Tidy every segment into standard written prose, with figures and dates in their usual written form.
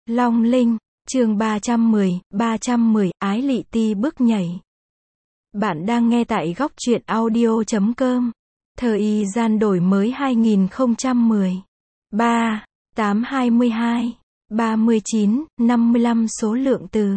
Long Linh, chương 310, Ái Lị Ti bước nhảy. Bạn đang nghe tại góc truyện audio.com. Thời gian đổi mới 2010. 3, 822, 39, 55 số lượng từ.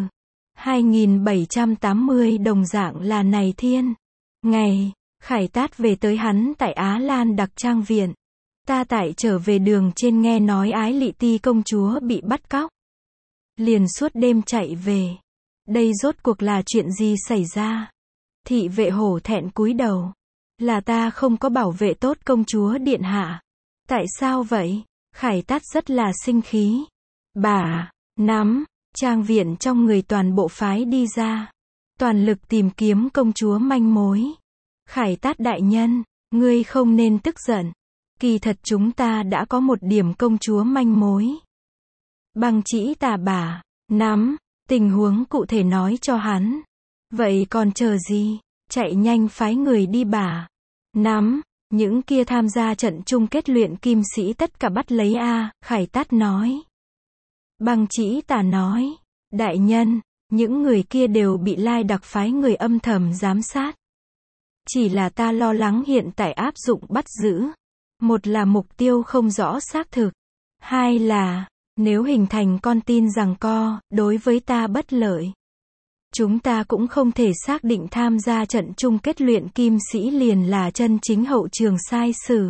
2780 đồng dạng là này thiên. Ngày, Khải Tát về tới hắn tại Á Lan Đặc Trang Viện. Ta tại trở về đường trên nghe nói Ái Lị Ti công chúa bị bắt cóc. Liền suốt đêm chạy về. Đây rốt cuộc là chuyện gì xảy ra? Thị vệ hổ thẹn cúi đầu. Là ta không có bảo vệ tốt công chúa điện hạ. Tại sao vậy? Khải Tát rất là sinh khí. Bà, nắm, trang viện trong người toàn bộ phái đi ra. Toàn lực tìm kiếm công chúa manh mối. Khải Tát đại nhân, ngươi không nên tức giận. Kỳ thật chúng ta đã có một điểm công chúa manh mối. Băng chỉ tà bà, nắm, tình huống cụ thể nói cho hắn. Vậy còn chờ gì? Chạy nhanh phái người đi bà. Nắm, những kia tham gia trận chung kết luyện kim sĩ tất cả bắt lấy a, Khải Tát nói. Băng chỉ tà nói, đại nhân, những người kia đều bị Lai Đặc phái người âm thầm giám sát. Chỉ là ta lo lắng hiện tại áp dụng bắt giữ. Một là mục tiêu không rõ xác thực. Hai là, nếu hình thành con tin giằng co, đối với ta bất lợi. Chúng ta cũng không thể xác định tham gia trận chung kết luyện kim sĩ liền là chân chính hậu trường sai sử.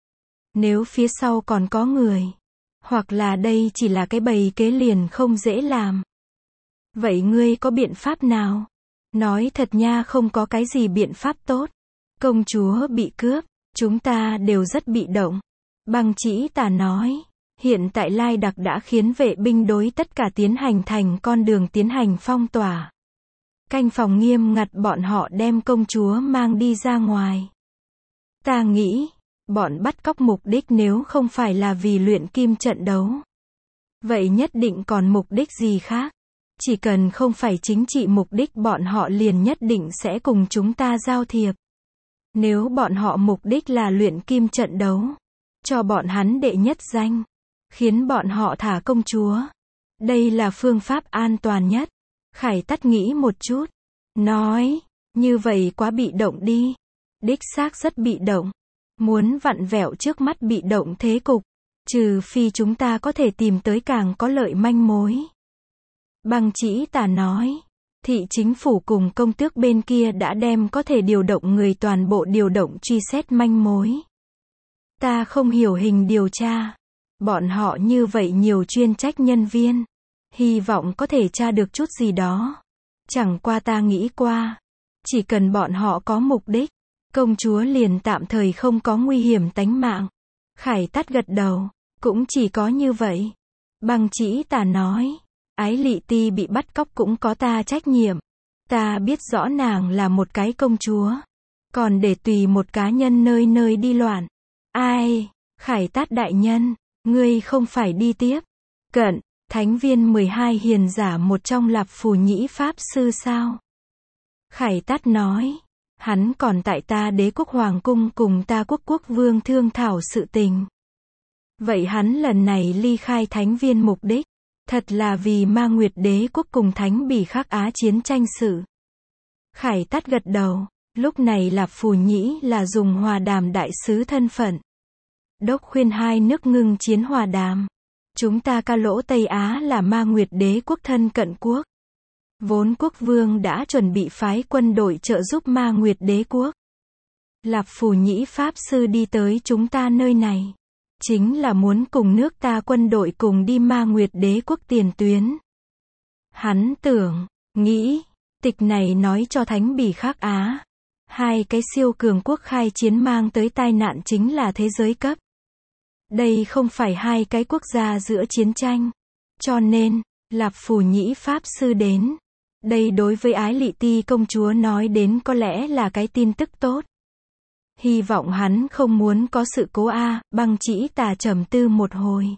Nếu phía sau còn có người, hoặc là đây chỉ là cái bầy kế liền không dễ làm. Vậy ngươi có biện pháp nào? Nói thật nha, không có cái gì biện pháp tốt. Công chúa bị cướp, chúng ta đều rất bị động. Băng chỉ tà nói. Hiện tại Lai Đặc đã khiến vệ binh đối tất cả tiến hành thành con đường tiến hành phong tỏa. Canh phòng nghiêm ngặt bọn họ đem công chúa mang đi ra ngoài. Ta nghĩ, bọn bắt cóc mục đích nếu không phải là vì luyện kim trận đấu. Vậy nhất định còn mục đích gì khác? Chỉ cần không phải chính trị mục đích bọn họ liền nhất định sẽ cùng chúng ta giao thiệp. Nếu bọn họ mục đích là luyện kim trận đấu, cho bọn hắn đệ nhất danh. Khiến bọn họ thả công chúa. Đây là phương pháp an toàn nhất. Khải Tát nghĩ một chút. Nói, như vậy quá bị động đi. Đích xác rất bị động. Muốn vặn vẹo trước mắt bị động thế cục. Trừ phi chúng ta có thể tìm tới càng có lợi manh mối. Băng chỉ tà nói. Thị chính phủ cùng công tước bên kia đã đem có thể điều động người toàn bộ điều động truy xét manh mối. Ta không hiểu hình điều tra. Bọn họ như vậy nhiều chuyên trách nhân viên. Hy vọng có thể tra được chút gì đó. Chẳng qua ta nghĩ qua. Chỉ cần bọn họ có mục đích. Công chúa liền tạm thời không có nguy hiểm tánh mạng. Khải Tát gật đầu. Cũng chỉ có như vậy. Băng chỉ tà nói. Ái Lị Ti bị bắt cóc cũng có ta trách nhiệm. Ta biết rõ nàng là một cái công chúa. Còn để tùy một cá nhân nơi nơi đi loạn. Ai? Khải Tát đại nhân. Ngươi không phải đi tiếp. Cận, Thánh viên 12 hiền giả một trong Lạp Phù Nhĩ Pháp Sư sao? Khải Tát nói. Hắn còn tại ta Đế quốc Hoàng cung cùng ta quốc vương thương thảo sự tình. Vậy hắn lần này ly khai Thánh viên mục đích. Thật là vì Ma Nguyệt Đế quốc cùng Thánh Bỉ Khắc Á chiến tranh sự. Khải Tát gật đầu. Lúc này Lạp Phù Nhĩ là dùng hòa đàm đại sứ thân phận. Đốc khuyên hai nước ngưng chiến hòa đàm. Chúng ta ca lỗ Tây Á là Ma Nguyệt Đế quốc thân cận quốc. Vốn quốc vương đã chuẩn bị phái quân đội trợ giúp Ma Nguyệt Đế quốc. Lạp Phù Nhĩ Pháp Sư đi tới chúng ta nơi này. Chính là muốn cùng nước ta quân đội cùng đi Ma Nguyệt Đế quốc tiền tuyến. Hắn tưởng, nghĩ, tịch này nói cho Thánh Bỉ Khắc Á. Hai cái siêu cường quốc khai chiến mang tới tai nạn chính là thế giới cấp. Đây không phải hai cái quốc gia giữa chiến tranh. Cho nên, Lạp Phù Nhĩ Pháp Sư đến. Đây đối với Ái Lị Ti công chúa nói đến có lẽ là cái tin tức tốt. Hy vọng hắn không muốn có sự cố a. Băng chỉ tà trầm tư một hồi.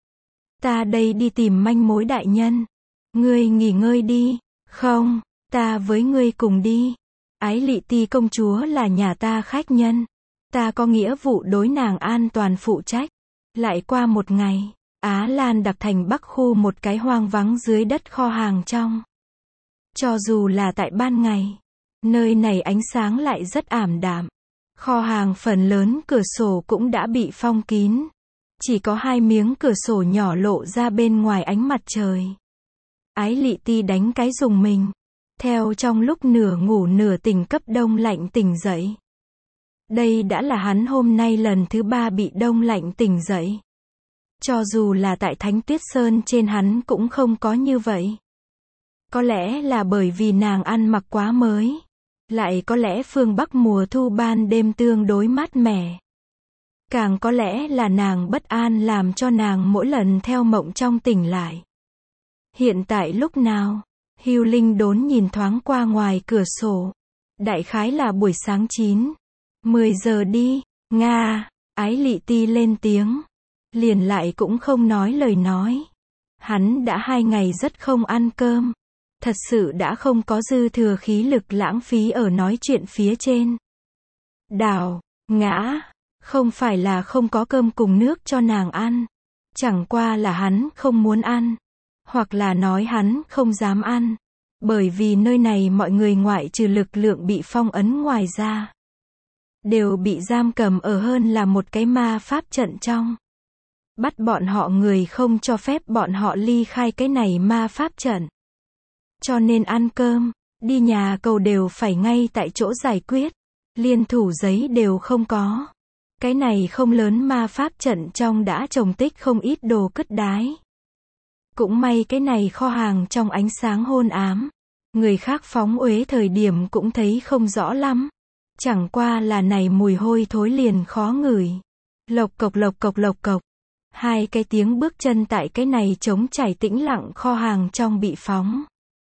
Ta đây đi tìm manh mối đại nhân. Ngươi nghỉ ngơi đi. Không, ta với ngươi cùng đi. Ái Lị Ti công chúa là nhà ta khách nhân. Ta có nghĩa vụ đối nàng an toàn phụ trách. Lại qua một ngày, Á Lan đặc thành Bắc khu một cái hoang vắng dưới đất kho hàng trong. Cho dù là tại ban ngày, nơi này ánh sáng lại rất ảm đạm. Kho hàng phần lớn cửa sổ cũng đã bị phong kín. Chỉ có 2 miếng cửa sổ nhỏ lộ ra bên ngoài ánh mặt trời. Ái Lị Ti đánh cái rùng mình. Theo trong lúc nửa ngủ nửa tỉnh cấp đông lạnh tỉnh dậy. Đây đã là hắn hôm nay lần thứ 3 bị đông lạnh tỉnh dậy. Cho dù là tại Thánh Tuyết Sơn trên hắn cũng không có như vậy. Có lẽ là bởi vì nàng ăn mặc quá mới. Lại có lẽ phương Bắc mùa thu ban đêm tương đối mát mẻ. Càng có lẽ là nàng bất an làm cho nàng mỗi lần theo mộng trong tỉnh lại. Hiện tại lúc nào, Hưu Linh Đốn nhìn thoáng qua ngoài cửa sổ. Đại khái là buổi sáng 9-10 giờ đi, Nga, Ái Lị Ti lên tiếng. Liền lại cũng không nói lời nói. Hắn đã 2 ngày rất không ăn cơm. Thật sự đã không có dư thừa khí lực lãng phí ở nói chuyện phía trên. Đào, Ngã, không phải là không có cơm cùng nước cho nàng ăn. Chẳng qua là hắn không muốn ăn. Hoặc là nói hắn không dám ăn. Bởi vì nơi này mọi người ngoại trừ lực lượng bị phong ấn ngoài ra. Đều bị giam cầm ở hơn là một cái ma pháp trận trong. Bắt bọn họ người không cho phép bọn họ ly khai cái này ma pháp trận. Cho nên ăn cơm, đi nhà cầu đều phải ngay tại chỗ giải quyết. Liên thủ giấy đều không có. Cái này không lớn ma pháp trận trong đã trồng tích không ít đồ cất đái. Cũng may cái này kho hàng trong ánh sáng hôn ám. Người khác phóng uế thời điểm cũng thấy không rõ lắm. Chẳng qua là này mùi hôi thối liền khó ngửi. Lộc cộc lộc cộc lộc cộc. 2 cái tiếng bước chân tại cái này trống trải tĩnh lặng kho hàng trong bị phóng.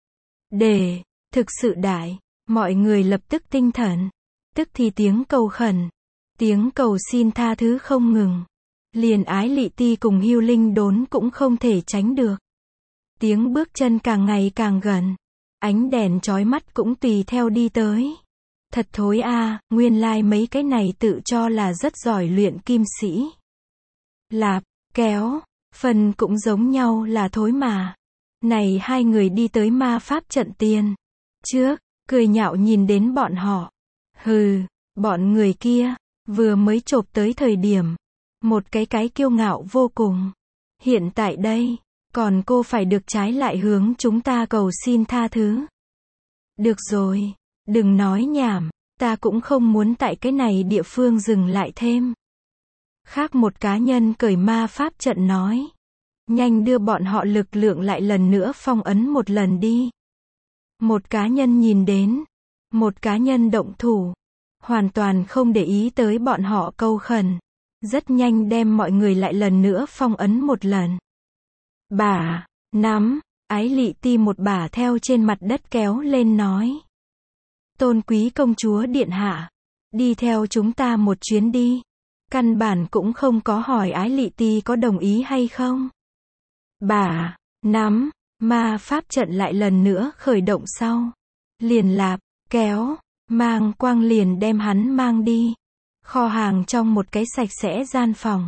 Thực sự đại. Mọi người lập tức tinh thần. Tức thì tiếng cầu khẩn. Tiếng cầu xin tha thứ không ngừng. Liền Ái Lị Ti cùng Hưu Linh Đốn cũng không thể tránh được. Tiếng bước chân càng ngày càng gần. Ánh đèn chói mắt cũng tùy theo đi tới. Thật thối a, nguyên lai mấy cái này tự cho là rất giỏi luyện kim sĩ. Lạp, kéo, phần cũng giống nhau là thối mà. Này 2 người đi tới ma pháp trận tiền. Trước, cười nhạo nhìn đến bọn họ. Hừ, bọn người kia, vừa mới chộp tới thời điểm. Một cái kiêu ngạo vô cùng. Hiện tại đây, còn cô phải được trái lại hướng chúng ta cầu xin tha thứ. Được rồi, đừng nói nhảm, ta cũng không muốn tại cái này địa phương dừng lại thêm. Khác một cá nhân cởi ma pháp trận nói. Nhanh đưa bọn họ lực lượng lại lần nữa phong ấn một lần đi. Một cá nhân nhìn đến. Một cá nhân động thủ. Hoàn toàn không để ý tới bọn họ câu khẩn. Rất nhanh đem mọi người lại lần nữa phong ấn một lần. Bà, nắm, Ái Lị Ti một bà theo trên mặt đất kéo lên nói. Tôn quý công chúa điện hạ. Đi theo chúng ta một chuyến đi. Căn bản cũng không có hỏi Ái Lị Ti có đồng ý hay không. Bà, nắm, ma pháp trận lại lần nữa khởi động sau. Liền lạp, kéo, mang quang liền đem hắn mang đi. Kho hàng trong một cái sạch sẽ gian phòng.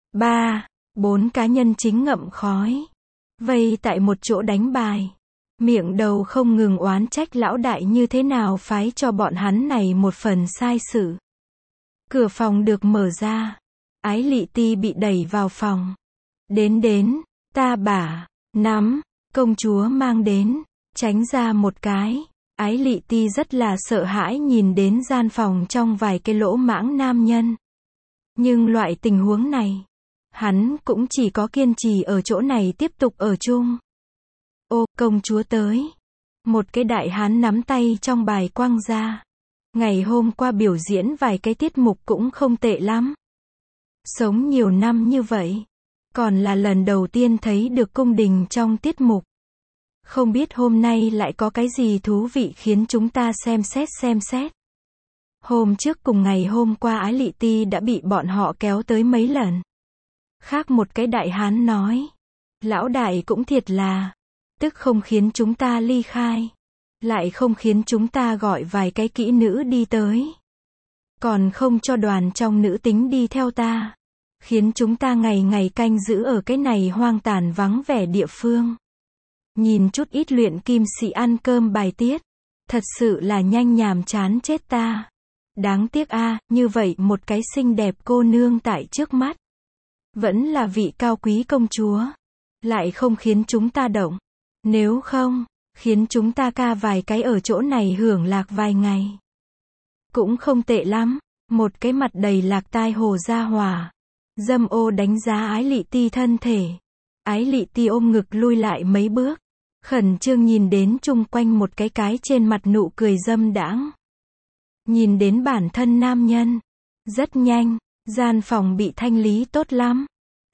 3-4 cá nhân chính ngậm khói. Vây tại một chỗ đánh bài. Miệng đầu không ngừng oán trách lão đại như thế nào phái cho bọn hắn này một phần sai sự. Cửa phòng được mở ra. Ái Lị Ti bị đẩy vào phòng. Đến, ta bà, nắm, công chúa mang đến, tránh ra một cái. Ái Lị Ti rất là sợ hãi nhìn đến gian phòng trong vài cái lỗ mãng nam nhân. Nhưng loại tình huống này, hắn cũng chỉ có kiên trì ở chỗ này tiếp tục ở chung. Ô, công chúa tới. Một cái đại hán nắm tay trong bài quăng ra. Ngày hôm qua biểu diễn vài cái tiết mục cũng không tệ lắm. Sống nhiều năm như vậy, còn là lần đầu tiên thấy được cung đình trong tiết mục. Không biết hôm nay lại có cái gì thú vị khiến chúng ta xem xét. Hôm trước cùng ngày hôm qua Ái Lị Ti đã bị bọn họ kéo tới mấy lần. Khác một cái đại hán nói. Lão đại cũng thiệt là. Tức không khiến chúng ta ly khai. Lại không khiến chúng ta gọi vài cái kỹ nữ đi tới. Còn không cho đoàn trong nữ tính đi theo ta. khiến chúng ta ngày ngày canh giữ ở cái này hoang tàn vắng vẻ địa phương. Nhìn chút ít luyện kim sĩ ăn cơm bài tiết, thật sự là nhanh nhàm chán chết ta. Đáng tiếc a, như vậy một cái xinh đẹp cô nương tại trước mắt, vẫn là vị cao quý công chúa, lại không khiến chúng ta động. Nếu không, khiến chúng ta ca vài cái ở chỗ này hưởng lạc vài ngày. Cũng không tệ lắm, một cái mặt đầy lạc tai hồ gia hòa. Dâm ô đánh giá Ái Lị Ti thân thể. Ái Lị Ti ôm ngực lui lại mấy bước, khẩn trương nhìn đến chung quanh một cái trên mặt nụ cười dâm đãng. Nhìn đến bản thân nam nhân. Rất nhanh, gian phòng bị thanh lý tốt lắm.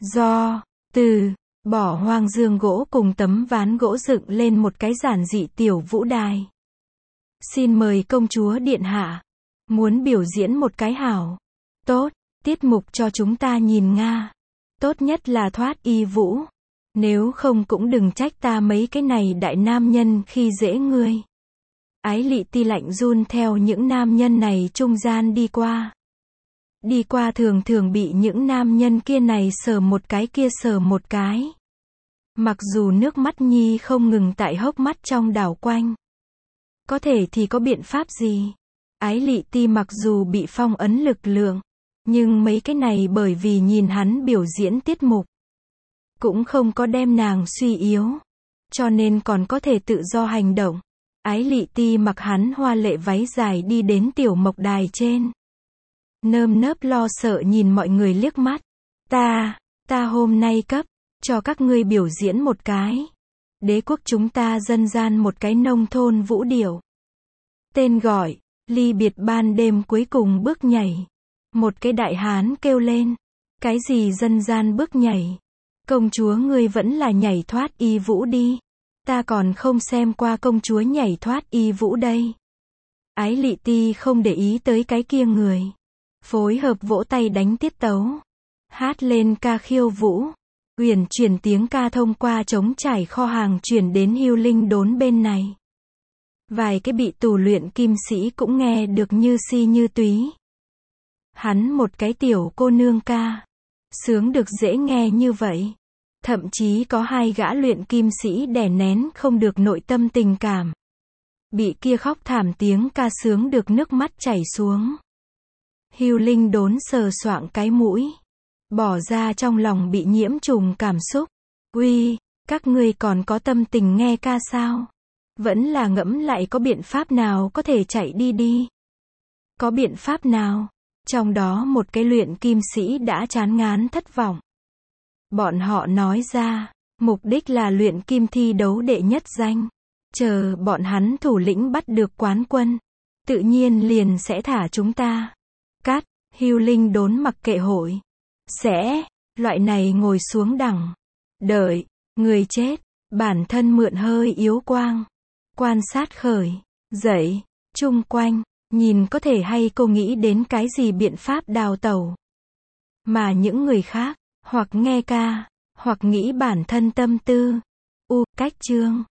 Từ bỏ hoang giường gỗ cùng tấm ván gỗ dựng lên một cái giản dị tiểu vũ đài. Xin mời công chúa điện hạ. Muốn biểu diễn một cái hảo. Tốt, tiết mục cho chúng ta nhìn nga. Tốt nhất là thoát y vũ. Nếu không cũng đừng trách ta mấy cái này đại nam nhân khi dễ ngươi. Ái Lị Ti lạnh run theo những nam nhân này trung gian đi qua. Đi qua thường thường bị những nam nhân kia này sờ một cái kia sờ một cái. Mặc dù nước mắt nhi không ngừng tại hốc mắt trong đảo quanh. Có thể thì có biện pháp gì? Ái Lị Ti mặc dù bị phong ấn lực lượng, nhưng mấy cái này bởi vì nhìn hắn biểu diễn tiết mục, cũng không có đem nàng suy yếu, cho nên còn có thể tự do hành động. Ái Lị Ti mặc hắn hoa lệ váy dài đi đến tiểu mộc đài trên. Nơm nớp lo sợ nhìn mọi người liếc mắt. Ta hôm nay cấp cho các ngươi biểu diễn một cái. Đế quốc chúng ta dân gian một cái nông thôn vũ điệu. Tên gọi, ly biệt ban đêm cuối cùng bước nhảy. Một cái đại hán kêu lên. Cái gì dân gian bước nhảy? Công chúa ngươi vẫn là nhảy thoát y vũ đi. Ta còn không xem qua công chúa nhảy thoát y vũ đây. Ái Lị Ti không để ý tới cái kia người. Phối hợp vỗ tay đánh tiết tấu. Hát lên ca khiêu vũ. Uyển chuyển tiếng ca thông qua trống trải kho hàng chuyển đến Hưu Linh Đốn bên này. Vài cái bị tù luyện kim sĩ cũng nghe được như si như túy. Hắn một cái tiểu cô nương ca. Sướng được dễ nghe như vậy. Thậm chí có hai gã luyện kim sĩ đè nén không được nội tâm tình cảm. Bị kia khóc thảm tiếng ca sướng được nước mắt chảy xuống. Hưu Linh Đốn sờ soạng cái mũi. Bỏ ra trong lòng bị nhiễm trùng cảm xúc. Uy, các ngươi còn có tâm tình nghe ca sao? Vẫn là ngẫm lại có biện pháp nào có thể chạy đi. Có biện pháp nào? Trong đó một cái luyện kim sĩ đã chán ngán thất vọng. Bọn họ nói ra, mục đích là luyện kim thi đấu đệ nhất danh. Chờ bọn hắn thủ lĩnh bắt được quán quân, tự nhiên liền sẽ thả chúng ta. Cắt, Hưu Linh Đốn mặc kệ hội. Loại này ngồi xuống đẳng. Đợi, người chết, bản thân mượn hơi yếu quang. Quan sát khởi, dậy, chung quanh, nhìn có thể hay cô nghĩ đến cái gì biện pháp đào tẩu. Mà những người khác, hoặc nghe ca, hoặc nghĩ bản thân tâm tư. Cách chương.